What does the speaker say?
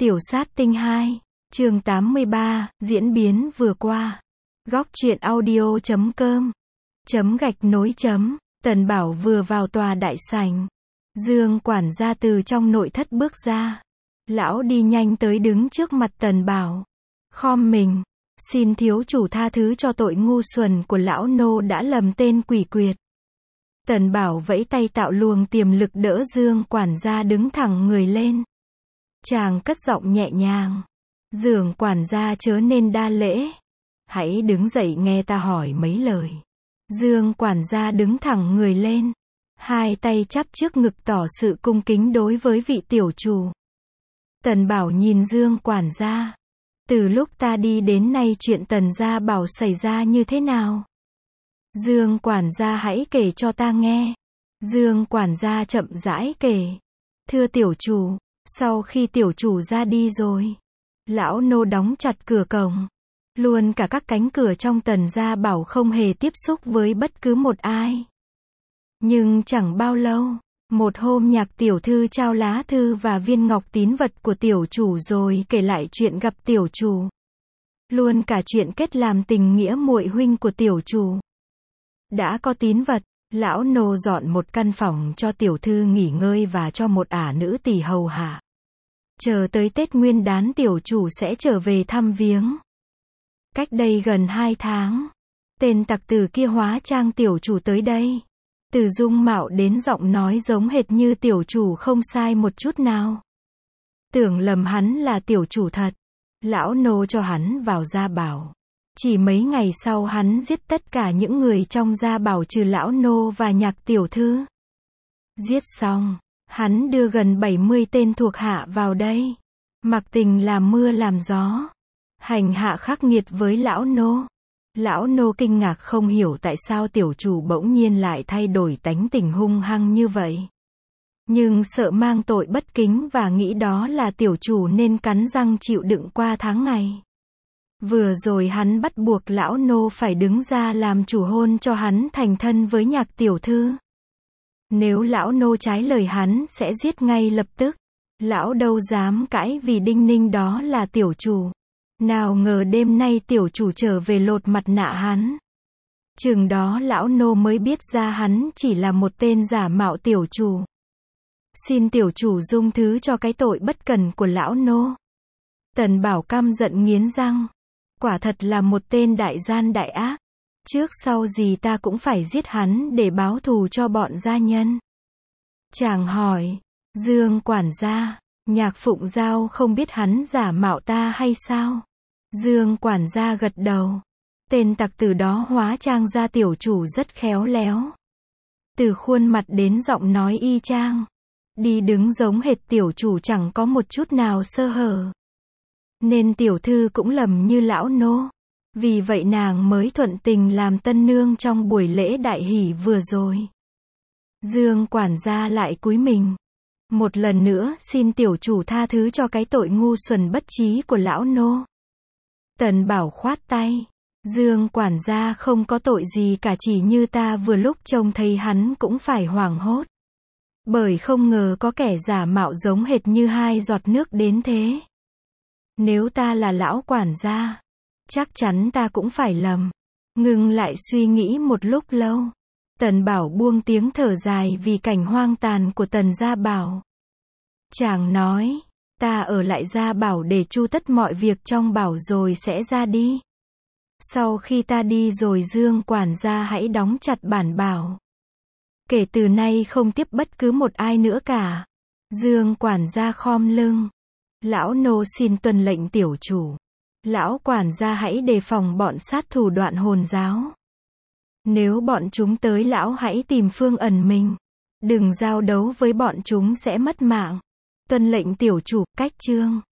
Tiểu sát tinh 2, chương 83, diễn biến vừa qua. Góc truyện audio.com /. Tần Bảo vừa vào tòa đại sảnh. Dương quản gia từ trong nội thất bước ra. Lão đi nhanh tới đứng trước mặt Tần Bảo. Khom mình. Xin thiếu chủ tha thứ cho tội ngu xuẩn của lão nô đã lầm tên quỷ quyệt. Tần Bảo vẫy tay tạo luồng tiềm lực đỡ Dương quản gia đứng thẳng người lên. Chàng cất giọng nhẹ nhàng. Dương quản gia chớ nên đa lễ. Hãy đứng dậy nghe ta hỏi mấy lời. Dương quản gia đứng thẳng người lên. Hai tay chắp trước ngực tỏ sự cung kính đối với vị tiểu chủ. Tần Bảo nhìn Dương quản gia. Từ lúc ta đi đến nay chuyện Tần gia Bảo xảy ra như thế nào? Dương quản gia hãy kể cho ta nghe. Dương quản gia chậm rãi kể. Thưa tiểu chủ, sau khi tiểu chủ ra đi rồi, lão nô đóng chặt cửa cổng. Luôn cả các cánh cửa trong Tần gia Bảo không hề tiếp xúc với bất cứ một ai. Nhưng chẳng bao lâu, một hôm Nhạc tiểu thư trao lá thư và viên ngọc tín vật của tiểu chủ rồi kể lại chuyện gặp tiểu chủ. Luôn cả chuyện kết làm tình nghĩa muội huynh của tiểu chủ. Đã có tín vật, lão nô dọn một căn phòng cho tiểu thư nghỉ ngơi và cho một ả nữ tỳ hầu hạ. Chờ tới Tết Nguyên Đán tiểu chủ sẽ trở về thăm viếng. Cách đây gần 2 tháng, tên tặc tử kia hóa trang tiểu chủ tới đây. Từ dung mạo đến giọng nói giống hệt như tiểu chủ không sai một chút nào. Tưởng lầm hắn là tiểu chủ thật. Lão nô cho hắn vào gia bảo. Chỉ mấy ngày sau hắn giết tất cả những người trong gia bảo trừ lão nô và Nhạc tiểu thư. Giết xong, hắn đưa gần 70 tên thuộc hạ vào đây. Mặc tình làm mưa làm gió. Hành hạ khắc nghiệt với lão nô. Lão nô kinh ngạc không hiểu tại sao tiểu chủ bỗng nhiên lại thay đổi tánh tình hung hăng như vậy. Nhưng sợ mang tội bất kính và nghĩ đó là tiểu chủ nên cắn răng chịu đựng qua tháng ngày. Vừa rồi hắn bắt buộc lão nô phải đứng ra làm chủ hôn cho hắn thành thân với Nhạc tiểu thư. Nếu lão nô trái lời hắn sẽ giết ngay lập tức. Lão đâu dám cãi vì đinh ninh đó là tiểu chủ. Nào ngờ đêm nay tiểu chủ trở về lột mặt nạ hắn. Chừng đó lão nô mới biết ra hắn chỉ là một tên giả mạo tiểu chủ. Xin tiểu chủ dung thứ cho cái tội bất cần của lão nô. Tần Bảo căm giận nghiến răng. Quả thật là một tên đại gian đại ác. Trước sau gì ta cũng phải giết hắn để báo thù cho bọn gia nhân. Chàng hỏi, Dương quản gia, Nhạc Phụng Giao không biết hắn giả mạo ta hay sao? Dương quản gia gật đầu. Tên tặc tử đó hóa trang ra tiểu chủ rất khéo léo. Từ khuôn mặt đến giọng nói y chang. Đi đứng giống hệt tiểu chủ chẳng có một chút nào sơ hở. Nên tiểu thư cũng lầm như lão nô. Vì vậy nàng mới thuận tình làm tân nương trong buổi lễ đại hỷ vừa rồi. Dương quản gia lại cúi mình. Một lần nữa xin tiểu chủ tha thứ cho cái tội ngu xuẩn bất trí của lão nô. Tần Bảo khoát tay. Dương quản gia không có tội gì cả, chỉ như ta vừa lúc trông thấy hắn cũng phải hoảng hốt. Bởi không ngờ có kẻ giả mạo giống hệt như hai giọt nước đến thế. Nếu ta là lão quản gia, chắc chắn ta cũng phải lầm. Ngừng lại suy nghĩ một lúc lâu. Tần Bảo buông tiếng thở dài vì cảnh hoang tàn của Tần gia Bảo. Chàng nói, ta ở lại gia bảo để chu tất mọi việc trong bảo rồi sẽ ra đi. Sau khi ta đi rồi Dương quản gia hãy đóng chặt bản bảo. Kể từ nay không tiếp bất cứ một ai nữa cả. Dương quản gia khom lưng. Lão nô xin tuân lệnh tiểu chủ. Lão quản gia hãy đề phòng bọn sát thủ Đoạn Hồn giáo. Nếu bọn chúng tới lão hãy tìm phương ẩn mình. Đừng giao đấu với bọn chúng sẽ mất mạng. Tuân lệnh tiểu chủ. Cách chương